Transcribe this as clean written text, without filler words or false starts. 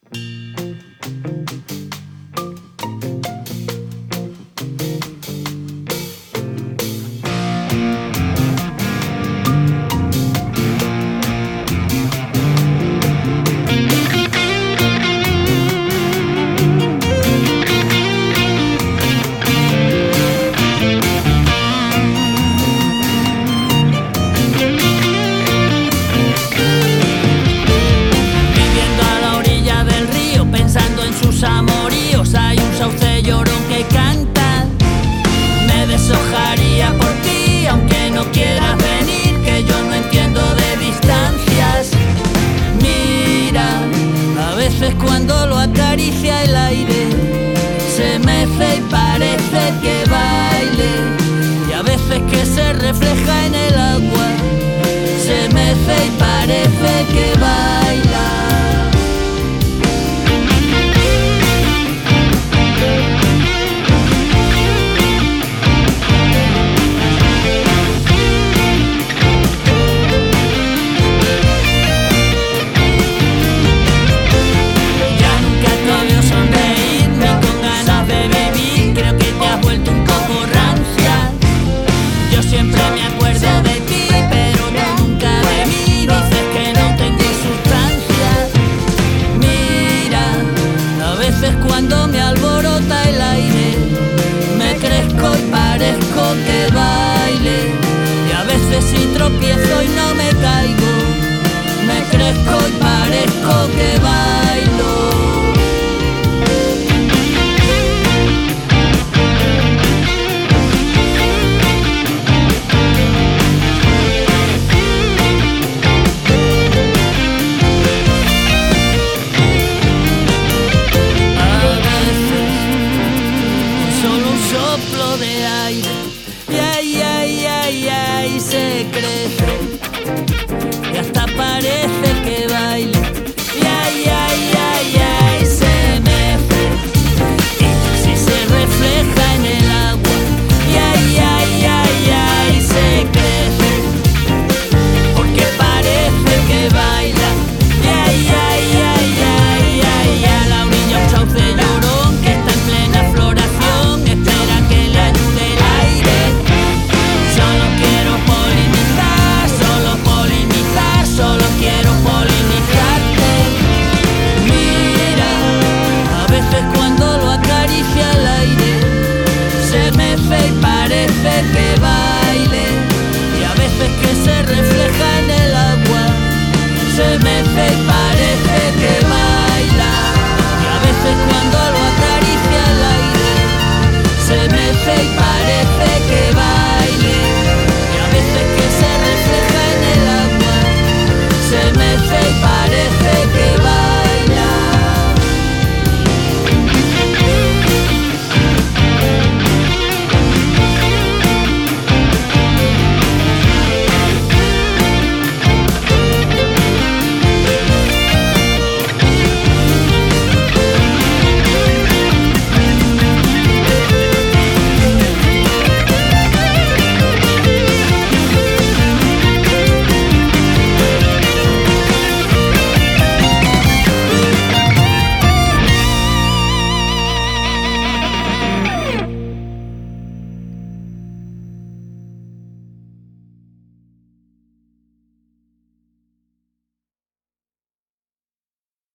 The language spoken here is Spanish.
Amoríos, hay un sauce llorón que canta. Me deshojaría por ti, aunque no quieras venir, que yo no entiendo de distancias. Mira, a veces cuando lo acaricia el aire, se mece y parece que baile. Y a veces que se refleja en el agua, se mece y parece que baile.